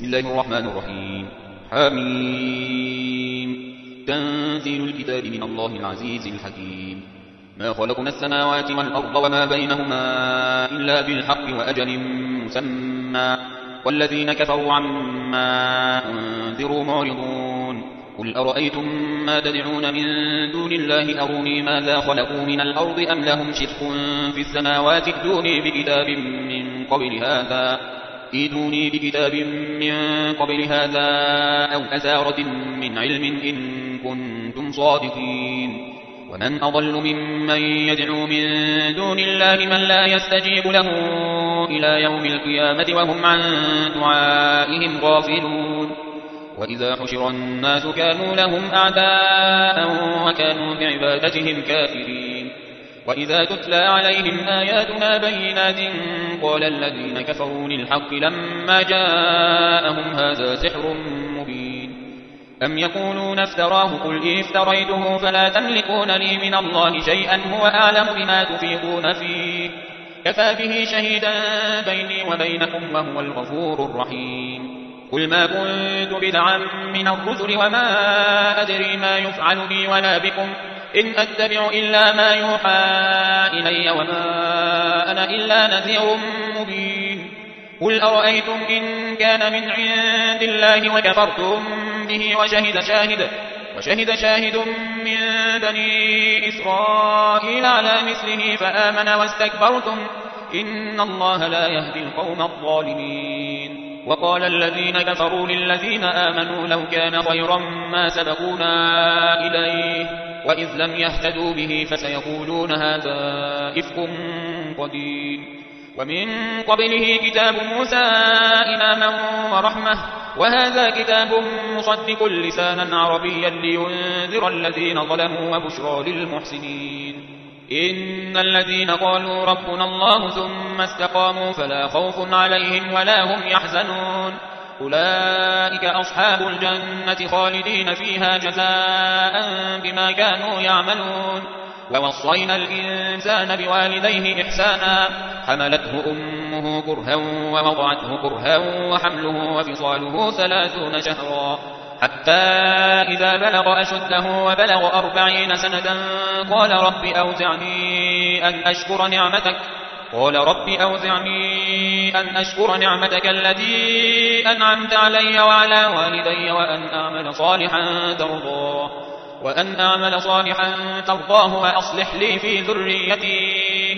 بسم الله الرحمن الرحيم. حميم. تنزيل الكتاب من الله العزيز الحكيم. ما خلقنا السماوات والأرض وما بينهما إلا بالحق وأجل مسمى والذين كفروا عما أنذروا معرضون. قل أرأيتم ما تدعون من دون الله أروني ماذا خلقوا من الأرض أم لهم شرك في السماوات ائتوني بكتاب من قبل هذا أو أثارة من علم إن كنتم صادقين. ومن أضل ممن يدعو من دون الله من لا يستجيب له إلى يوم القيامة وهم عن دعائهم غافلون. وإذا حشر الناس كانوا لهم أعداء وكانوا بعبادتهم كافرين. وإذا تتلى عليهم آياتنا بينات قال الذين كفروا للحق لما جاءهم هذا سحر مبين. أم يقولون افتراه قل افتريته فلا تملكون لي من الله شيئا هو أعلم بما تفيضون فيه كفى به شهيدا بيني وبينكم وهو الغفور الرحيم. قل ما كنت بدعا من الرسل وما أدري ما يفعل بي ولا بكم إن أتبع إلا ما يوحى إلي وما أنا إلا نذير مبين. قل أرأيتم إن كان من عند الله وكفرتم به وشهد شاهد من بني إسرائيل على مثله فآمن واستكبرتم إن الله لا يهدي القوم الظالمين. وقال الذين كفروا للذين آمنوا لو كان خيرا ما سبقونا إليه وإذ لم يهتدوا به فسيقولون هذا إفك قديم. ومن قبله كتاب موسى إماما ورحمة وهذا كتاب مصدق لسانا عربيا لينذر الذين ظلموا وبشرى للمحسنين. إن الذين قالوا ربنا الله ثم استقاموا فلا خوف عليهم ولا هم يحزنون أولئك أصحاب الجنة خالدين فيها جزاء بما كانوا يعملون. ووصينا الإنسان بوالديه إحسانا حملته أمه كرها ووضعته كرها وحمله وفصاله 30 شهرا حتى إذا بلغ أشده وبلغ 40 سنة قال رب أوزعني أن أشكر نعمتك التي أنعمت علي وعلى والدي وأن أعمل صالحا ترضاه وأصلح لي في ذريتي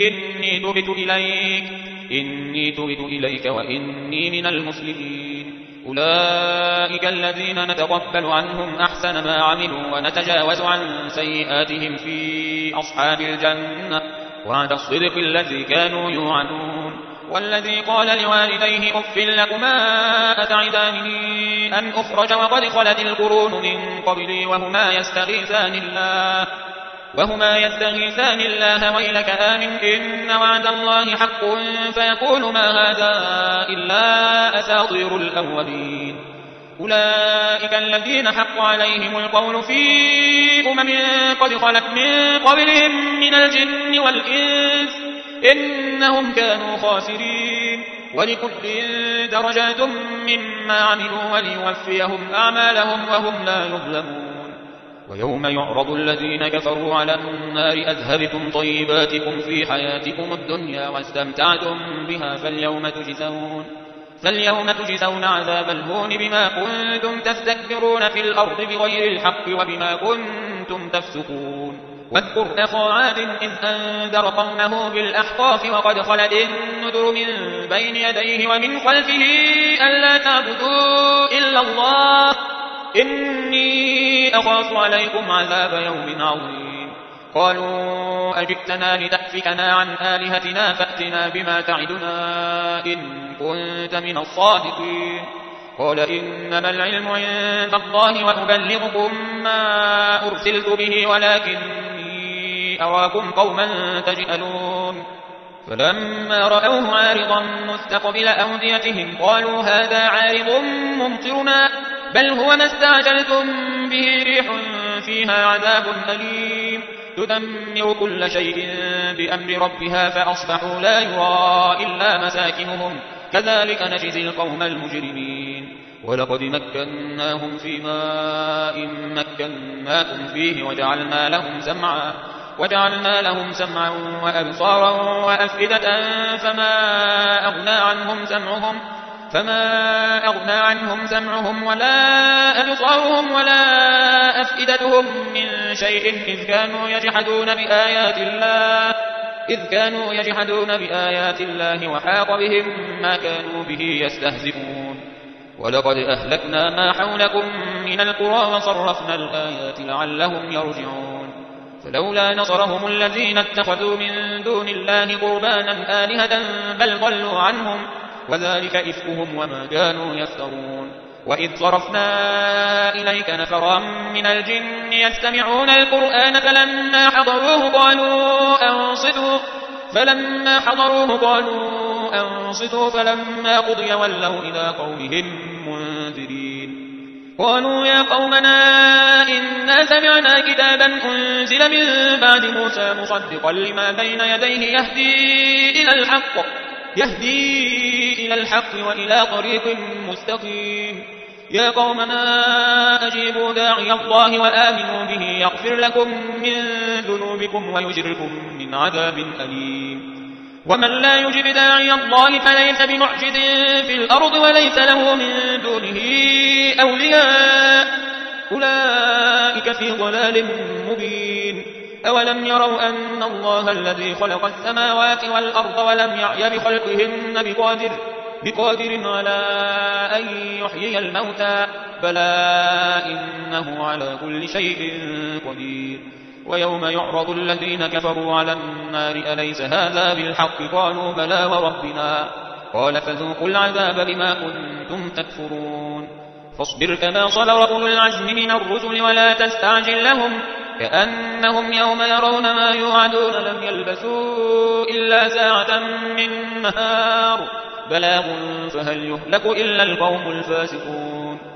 إني تبت إليك وإني من المسلمين. أولئك الذين نتقبل عنهم أحسن ما عملوا ونتجاوز عن سيئاتهم في أصحاب الجنة وعد الصدق الذي كانوا يوعدون. والذي قال لوالديه أف لكما أتعدانني أن أخرج وقد خلت القرون من قبلي وهما يستغيثان الله ويلك آمن إن وعد الله حق فيقول ما هذا إلا أساطير الأولين. أولئك الذين حق عليهم القول في قد خلت من قبلهم من الجن والإنس إنهم كانوا خاسرين. ولكل درجات مما عملوا وليوفيهم أعمالهم وهم لا يظلمون. ويوم يعرض الذين كفروا على النار أذهبتم طيباتكم في حياتكم الدنيا واستمتعتم بها فاليوم تجزون عذاب الهون بما كنتم تستكبرون في الأرض بغير الحق وبما كنتم تفسقون. واذكر أخا عاد إذ أنذر قومه بالأحقاف وقد خلت النذر من بين يديه ومن خلفه ألا تعبدوا إلا الله إني أخاف عليكم عذاب يوم عظيم. قالوا أجئتنا لتأفكنا عن آلهتنا فأتنا بما تعدنا إن كنت من الصادقين. قال إنما العلم عند الله وأبلغكم ما أرسلت به ولكني أراكم قوما تجهلون. فلما رأوه عارضا مستقبل أوديتهم قالوا هذا عارض ممطرنا بل هو ما استعجلتم به ريح فيها عذاب أليم تدمر كل شيء بأمر ربها فأصبحوا لا يرى إلا مساكنهم كذلك نجزي القوم المجرمين. ولقد مكناهم في ماء مكناكم فيه وجعلنا لهم سمعا وأبصارا وأفئدة فما أغنى عنهم سمعهم ولا أبصارهم ولا أفئدتهم من شيء إذ كانوا يجحدون بآيات الله وحاق بهم ما كانوا به يستهزئون. ولقد أهلكنا ما حولكم من القرى وصرفنا الآيات لعلهم يرجعون. فلولا نصرهم الذين اتخذوا من دون الله قربانا آلهة بل ضلوا عنهم وذلك إفكهم وما كانوا يفترون. وإذ صرفنا إليك نفرا من الجن يستمعون القرآن فلما حضروه قالوا أنصتوا فلما قضي ولوا إلى قومهم منذرين. قالوا يا قومنا إنا سمعنا كتابا أنزل من بعد موسى مصدقا لما بين يديه يهدي إلى الحق وإلى طريق مستقيم. يا قومنا أجيبوا داعي الله وآمنوا به يغفر لكم من ذنوبكم ويجركم من عذاب أليم. ومن لا يجب داعي الله فليس بمعجز في الأرض وليس له من دونه أولياء أولئك في ضلال مبين. أولم يروا أن الله الذي خلق السماوات والأرض ولم يعي بخلقهن بقادر على أن يحيي الموتى بلى إنه على كل شيء قدير. ويوم يعرض الذين كفروا على النار أليس هذا بالحق قالوا بلى وربنا قال فذوقوا العذاب بما كنتم تكفرون. فاصبر كما صبر أولو العزم من الرسل ولا تستعجل لهم كأنهم يوم يرون ما يوعدون لم يلبثوا إلا ساعة من نهار بلاغ فهل يهلك إلا القوم الفاسقون.